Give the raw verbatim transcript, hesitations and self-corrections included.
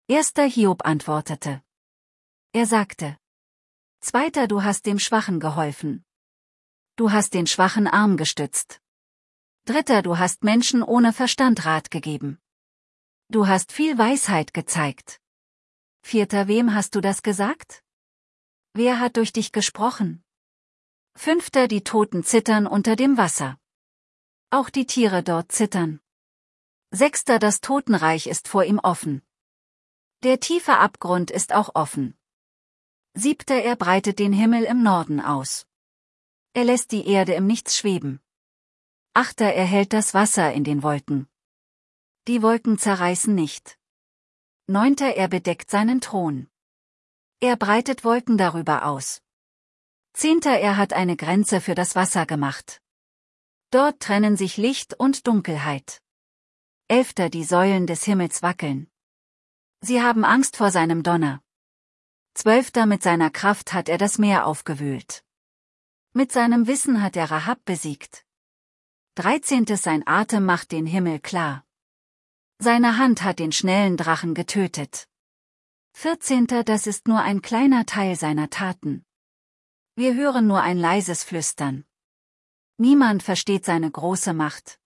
Erster Hiob antwortete. Er sagte. Zweiter, du hast dem Schwachen geholfen. Du hast den schwachen Arm gestützt. Dritter, du hast Menschen ohne Verstand Rat gegeben. Du hast viel Weisheit gezeigt. Vierter, wem hast du das gesagt? Wer hat durch dich gesprochen? Fünfter, die Toten zittern unter dem Wasser. Auch die Tiere dort zittern. Sechster, das Totenreich ist vor ihm offen. Der tiefe Abgrund ist auch offen. Siebter, er breitet den Himmel im Norden aus. Er lässt die Erde im Nichts schweben. Achter, er hält das Wasser in den Wolken. Die Wolken zerreißen nicht. Neunter, er bedeckt seinen Thron. Er breitet Wolken darüber aus. Zehnter, er hat eine Grenze für das Wasser gemacht. Dort trennen sich Licht und Dunkelheit. Elfter, die Säulen des Himmels wackeln. Sie haben Angst vor seinem Donner. Zwölfter, mit seiner Kraft hat er das Meer aufgewühlt. Mit seinem Wissen hat er Rahab besiegt. Dreizehntes, sein Atem macht den Himmel klar. Seine Hand hat den schnellen Drachen getötet. Vierzehnter, das ist nur ein kleiner Teil seiner Taten. Wir hören nur ein leises Flüstern. Niemand versteht seine große Macht.